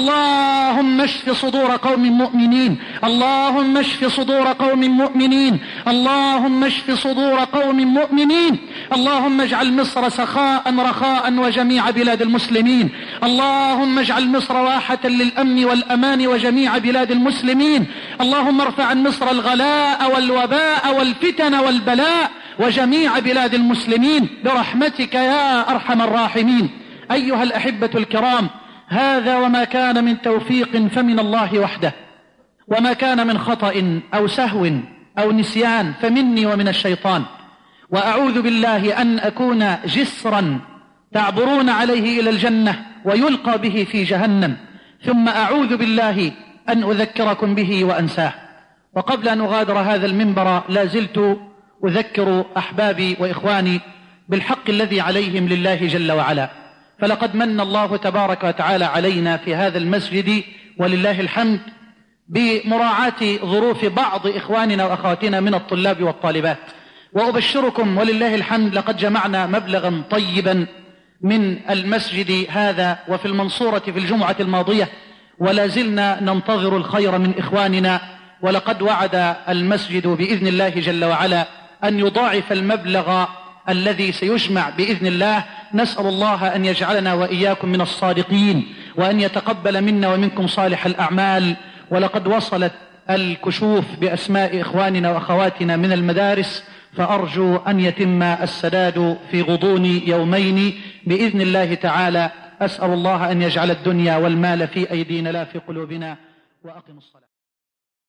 اللهم اشف صدور قوم مؤمنين، اللهم اشف صدور قوم مؤمنين، اللهم اشف صدور قوم مؤمنين، اللهم اجعل مصر سخاء رخاء وجميع بلاد المسلمين، اللهم اجعل مصر واحة للأمن والأمان وجميع بلاد المسلمين، اللهم ارفع عن مصر الغلاء والوباء والفتن والبلاء وجميع بلاد المسلمين برحمتك يا أرحم الراحمين. أيها الأحبة الكرام، هذا وما كان من توفيق فمن الله وحده، وما كان من خطأ أو سهو أو نسيان فمني ومن الشيطان، وأعوذ بالله أن أكون جسرا تعبرون عليه إلى الجنة ويلقى به في جهنم، ثم أعوذ بالله أن أذكركم به وأنساه. وقبل أن أغادر هذا المنبر لا زلت أذكر أحبابي وإخواني بالحق الذي عليهم لله جل وعلا، فلقد من الله تبارك وتعالى علينا في هذا المسجد ولله الحمد بمراعاة ظروف بعض إخواننا وأخواتنا من الطلاب والطالبات، وأبشركم ولله الحمد لقد جمعنا مبلغا طيبا من المسجد هذا وفي المنصورة في الجمعة الماضية، ولا زلنا ننتظر الخير من إخواننا، ولقد وعد المسجد بإذن الله جل وعلا أن يضاعف المبلغ الذي سيجمع بإذن الله. نسأل الله أن يجعلنا وإياكم من الصادقين، وأن يتقبل منا ومنكم صالح الأعمال. ولقد وصلت الكشوف بأسماء إخواننا وأخواتنا من المدارس، فأرجو أن يتم السداد في غضون يومين بإذن الله تعالى. أسأل الله أن يجعل الدنيا والمال في أيدينا لا في قلوبنا. وأقم الصلاة.